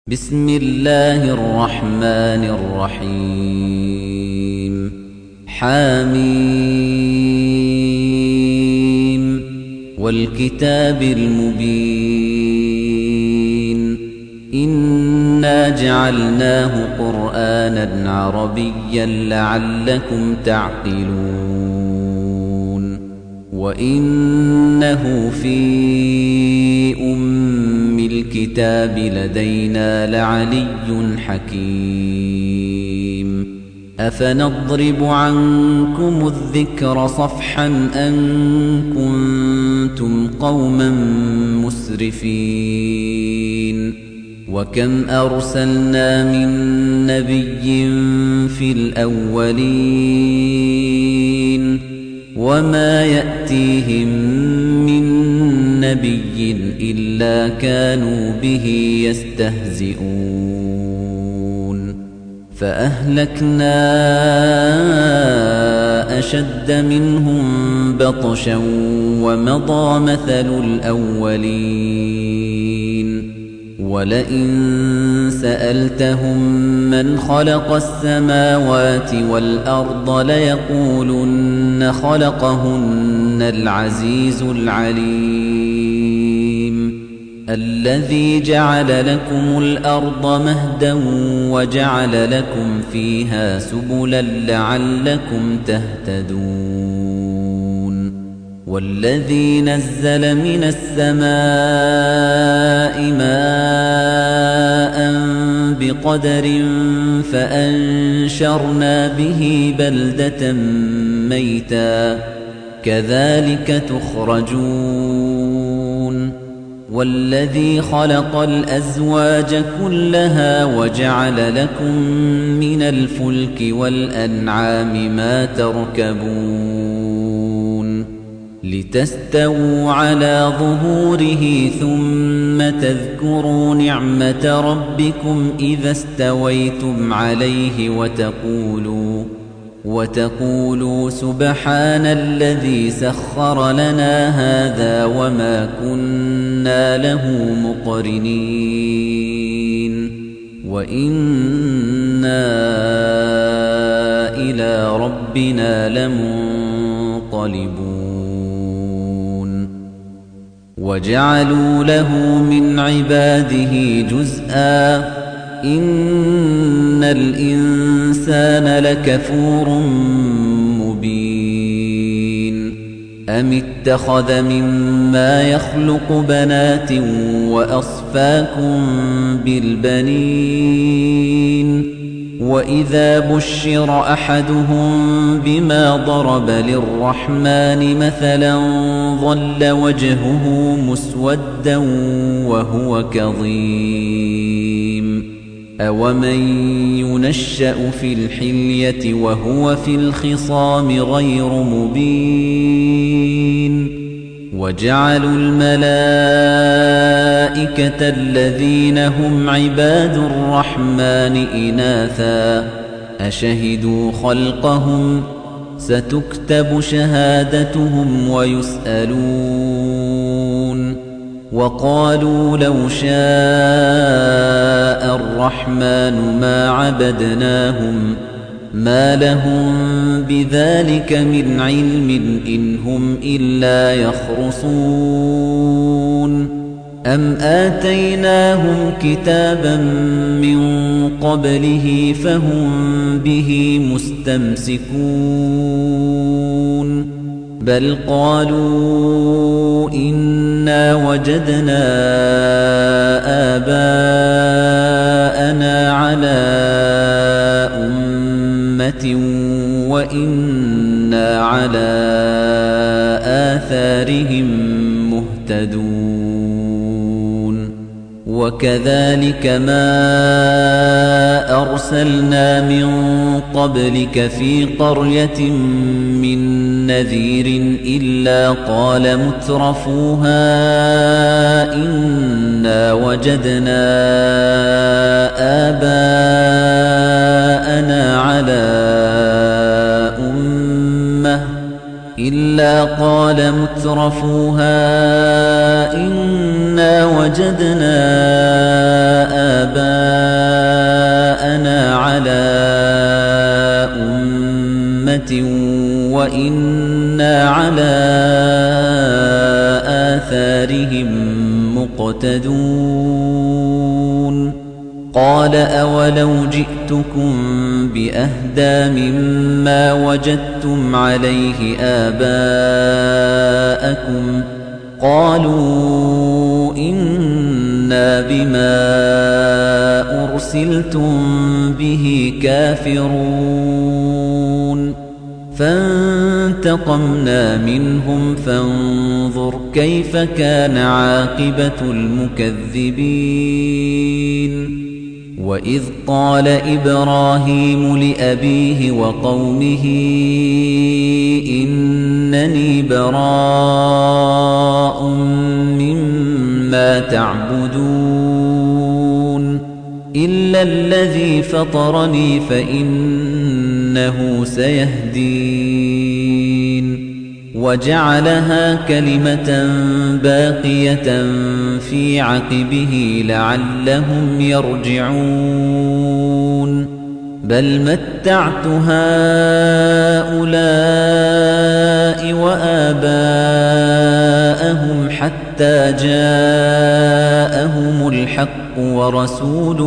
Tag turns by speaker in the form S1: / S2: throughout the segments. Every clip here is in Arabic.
S1: بسم الله الرحمن الرحيم حميم والكتاب المبين إنا جعلناه قرآنا عربيا لعلكم تعقلون وإنه في الكتاب لدينا لعلي حكيم أفنضرب عنكم الذكر صفحا أن كنتم قوما مسرفين وكم أرسلنا من نبي في الأولين وما يأتيهم من نبي إلا كانوا به يستهزئون فأهلكنا أشد منهم بطشا ومضى مثل الأولين ولئن سألتهم من خلق السماوات والأرض ليقولن خلقهن العزيز العليم الذي جعل لكم الأرض مهدا وجعل لكم فيها سبلا لعلكم تهتدون والذي نزل من السماء ماء بقدر فأنشرنا به بلدة ميتا كذلك تخرجون والذي خلق الأزواج كلها وجعل لكم من الفلك والأنعام ما تركبون لتستووا على ظهوره ثم تذكروا نعمة ربكم إذا استويتم عليه وتقولوا سبحان الذي سخر لنا هذا وما كنا له مقرنين وإنا إلى ربنا لمنقلبون وجعلوا له من عباده جزءا إن الإنسان لكفور مبين أم اتخذ مما يخلق بنات وأصفاكم بالبنين وإذا بشر أحدهم بما ضرب للرحمن مثلا ظل وجهه مسودا وهو كظيم أومن ينشأ في الحلية وهو في الخصام غير مبين وجعلوا الملائكة الذين هم عباد الرحمن إناثا أشهدوا خلقهم ستكتب شهادتهم ويسألون وقالوا لو شاء الرحمن ما عبدناهم ما لهم بذلك من علم إن هم إلا يخرصون أم آتيناهم كتابا من قبله فهم به مستمسكون بل قالوا إنا وجدنا آباءنا على أمة وإنا على آثارهم مهتدون وكذلك ما أرسلنا من قبلك في قرية من نذير إلا قال مترفوها إنا وجدنا آباءنا على أمة إلا قال مترفوها إنا وجدنا آباءنا جاءنا على أمة وإنا على آثارهم مقتدون قال أولو جئتكم بأهدى مما وجدتم عليه آباءكم قالوا إنا بما أرسلتم به كافرون فانتقمنا منهم فانظر كيف كان عاقبة المكذبين وإذ قال إبراهيم لأبيه وقومه إنني براء مما تعبدون إلا الذي فطرني فإنه سيهدين وجعلها كلمة باقية في عقبه لعلهم يرجعون بل متعت هؤلاء وآباءهم حتى جاءهم الحق ورسول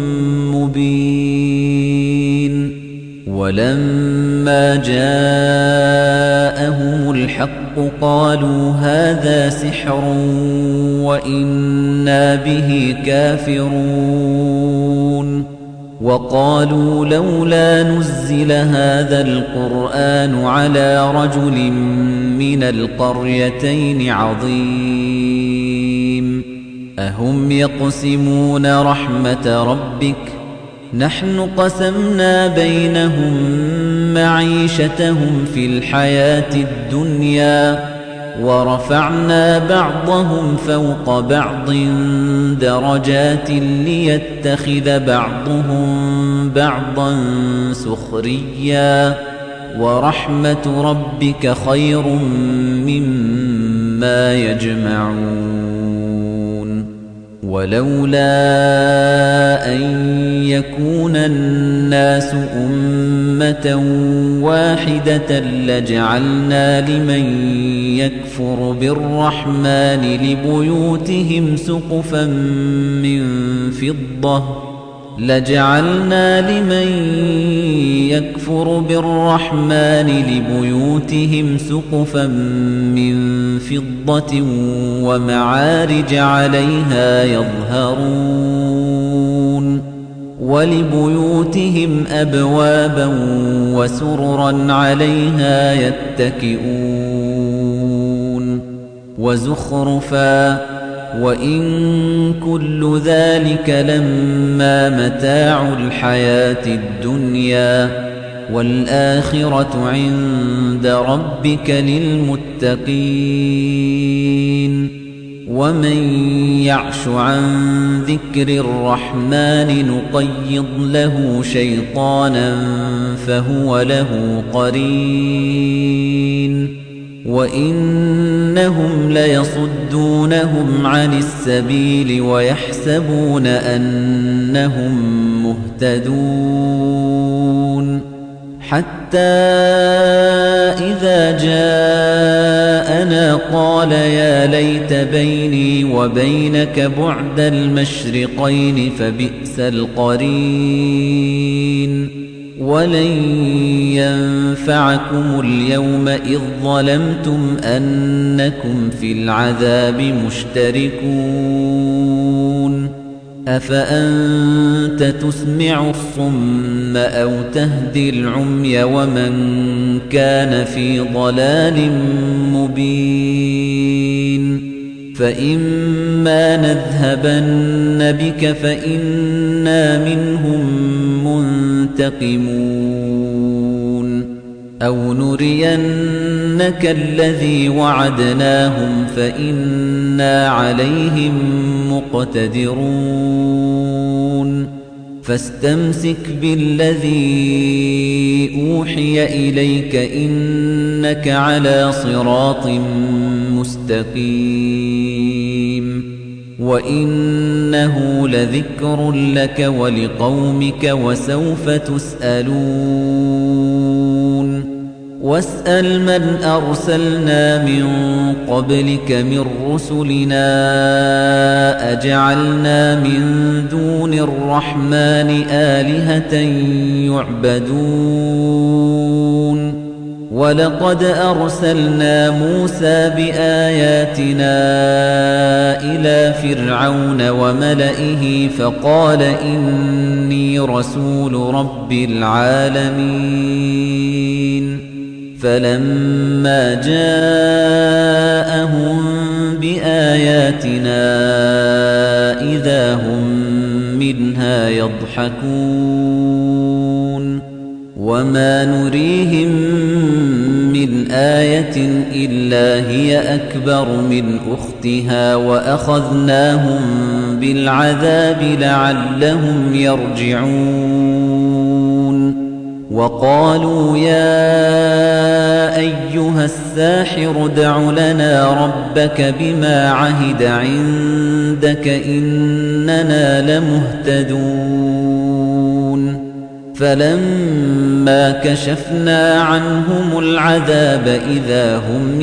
S1: مبين ولما جاءهم الحق قالوا هذا سحر وإنا به كافرون وقالوا لولا نزل هذا القرآن على رجل من القريتين عظيم أهم يقسمون رحمة ربك نحن قسمنا بينهم معيشتهم في الحياة الدنيا ورفعنا بعضهم فوق بعض درجات ليتخذ بعضهم بعضا سخريا ورحمة ربك خير مما يجمعون ولولا أن يكون الناس أمة واحدة لجعلنا لمن يكفر بالرحمن لبيوتهم سقفا من فضة ومعارج عليها يظهرون ولبيوتهم أبوابا وسررا عليها يتكئون وزخرفا وإن كل ذلك لما متاع الحياة الدنيا والآخرة عند ربك للمتقين ومن يعش عن ذكر الرحمن نقيض له شيطانا فهو له قرين وإنهم ليصدونهم عن السبيل ويحسبون أنهم مهتدون حتى إذا جاءنا قال يا ليت بيني وبينك بعد المشرقين فبئس القرين ولن ينفعكم اليوم إذ ظلمتم أنكم في العذاب مشتركون أفأنت تسمع الصم أو تهدي العمي ومن كان في ضلال مبين فإما نذهبن بك فإنا منهم منتقمون أو نرينك الذي وعدناهم فإنا عليهم مقتدرون فاستمسك بالذي أوحي إليك إنك على صراط مستقيم وإنه لذكر لك ولقومك وسوف تسألون واسأل من أرسلنا من قبلك من رسلنا أجعلنا من دون الرحمن آلهة يعبدون ولقد أرسلنا موسى بآياتنا إلى فرعون وملئه فقال إني رسول رب العالمين فلما جاءهم بآياتنا إذا هم منها يضحكون وما نريهم من آية إلا هي أكبر من أختها وأخذناهم بالعذاب لعلهم يرجعون وقالوا يا أيها الساحر ادع لنا ربك بما عهد عندك إننا لمهتدون فلما كشفنا عنهم العذاب إذا هم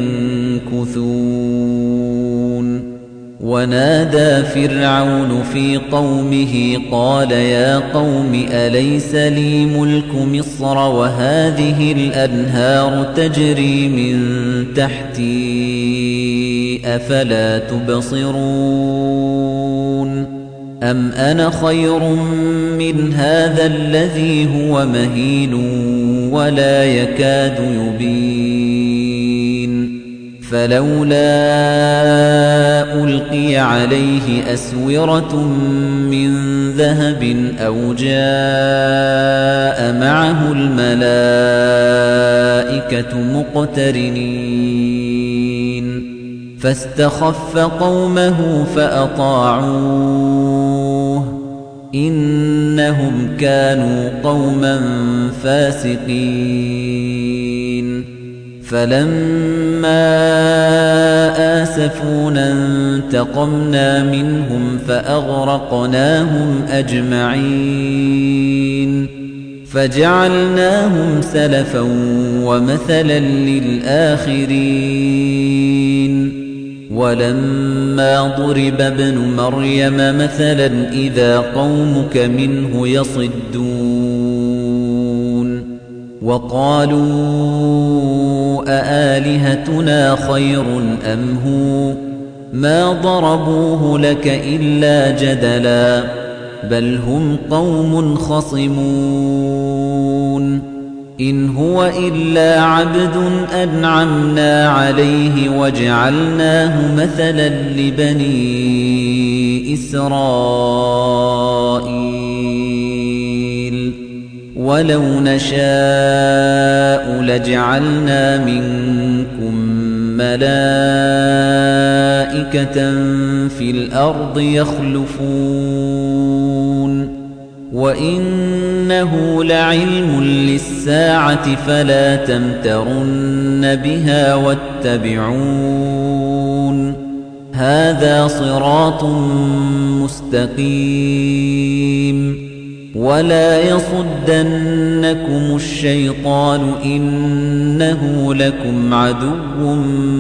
S1: ينكثون ونادى فرعون في قومه قال يا قوم أليس لي ملك مصر وهذه الأنهار تجري من تحتي أفلا تبصرون أم أنا خير من هذا الذي هو مهين ولا يكاد يبين فلولا ألقي عليه أسورة من ذهب أو جاء معه الملائكة مقترنين فاستخف قومه فأطاعوه إنهم كانوا قوما فاسقين فلما آسفونا انتقمنا منهم فأغرقناهم أجمعين فجعلناهم سلفا ومثلا للآخرين ولما ضرب ابن مريم مثلا إذا قومك منه يصدون وقالوا أآلهتنا خير أم هو ما ضربوه لك إلا جدلا بل هم قوم خصمون إن هو إلا عبد أنعمنا عليه وجعلناه مثلا لبني إسرائيل ولو نشاء لجعلنا منكم ملائكة في الأرض يخلفون وإنه لعلم للساعة فلا تمترن بها واتبعون هذا صراط مستقيم ولا يصدنكم الشيطان إنه لكم عدو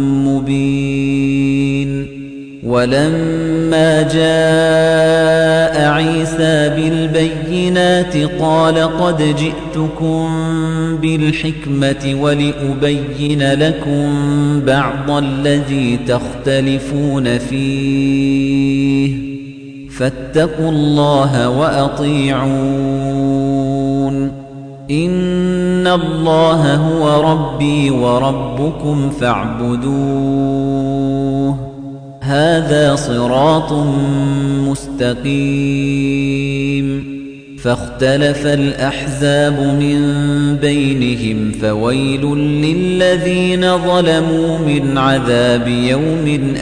S1: مبين ولما جاء عيسى بالبينات قال قد جئتكم بالحكمة ولأبين لكم بعض الذي تختلفون فيه فاتقوا الله وأطيعون إن الله هو ربي وربكم فاعبدوه هذا صراط مستقيم فاختلف الأحزاب من بينهم فويل للذين ظلموا من عذاب يوم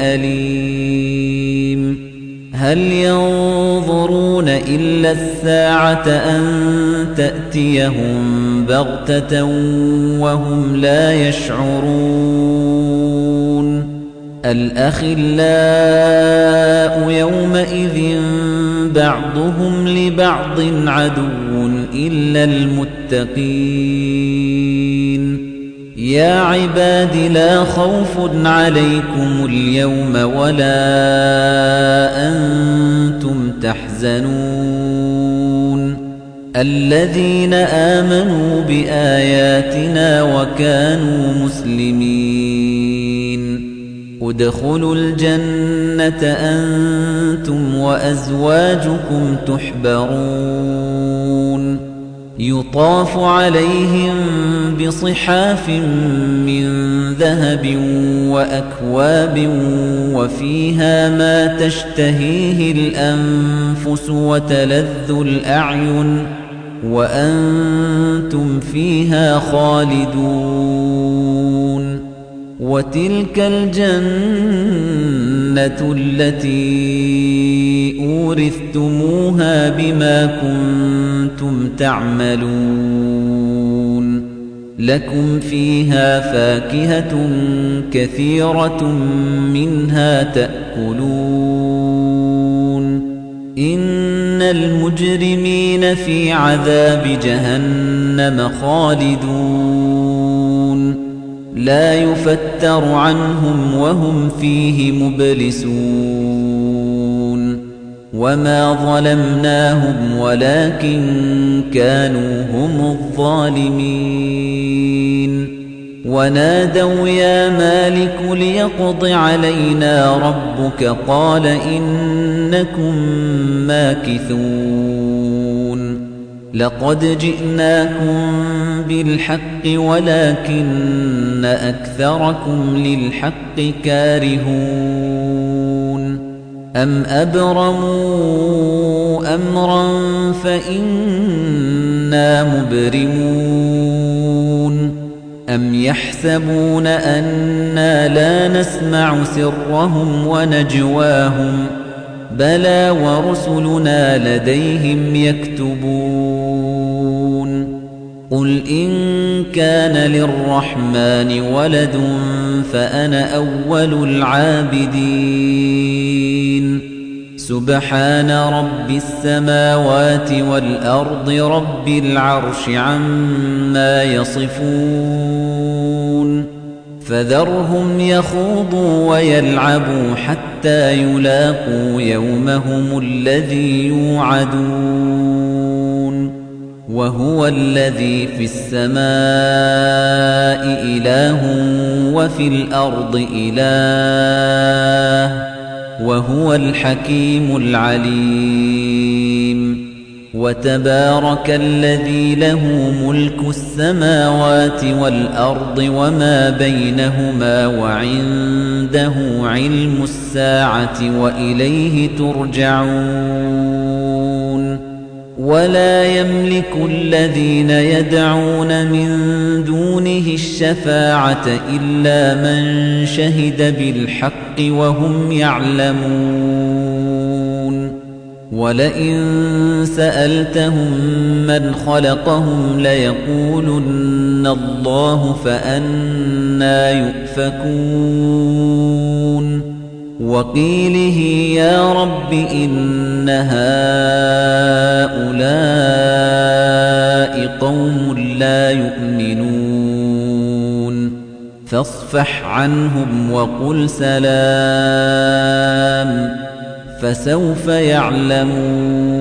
S1: أليم هل ينظرون إلا الساعة أن تأتيهم بغتة وهم لا يشعرون الأخلاء يومئذ بعضهم لبعض عدو إلا المتقين يا عباد لا خوف عليكم اليوم ولا أنتم تحزنون الذين آمنوا بآياتنا وكانوا مسلمين ادخلوا الجنة أنتم وأزواجكم تحبرون يطاف عليهم بصحاف من ذهب وأكواب وفيها ما تشتهيه الأنفس وتلذ الأعين وأنتم فيها خالدون وتلك الجنة التي أورثتموها بما كنتم تعملون لكم فيها فاكهة كثيرة منها تأكلون إن المجرمين في عذاب جهنم خالدون لا يفتر عنهم وهم فيه مبلسون وما ظلمناهم ولكن كانوا هم الظالمين ونادوا يا مالك ليقض علينا ربك قال إنكم ماكثون لقد جئناكم بالحق ولكن أكثركم للحق كارهون أم أبرموا أمرا فإنا مبرمون أم يحسبون أنا لا نسمع سرهم ونجواهم بلى ورسلنا لديهم يكتبون قل إن كان للرحمن ولد فأنا أول العابدين سبحان رب السماوات والأرض رب العرش عما يصفون فذرهم يخوضوا ويلعبوا حتى يلاقوا يومهم الذي يوعدون وهو الذي في السماء إله وفي الأرض إله وهو الحكيم العليم وتبارك الذي له ملك السماوات والأرض وما بينهما وعنده علم الساعة وإليه ترجعون ولا يملك الذين يدعون من دونه الشفاعة إلا من شهد بالحق وهم يعلمون ولئن سألتهم من خلقهم ليقولن الله فأنى يؤفكون وقيله يا رب إن هؤلاء قوم لا يؤمنون فاصفح عنهم وقل سلام فسوف يعلمون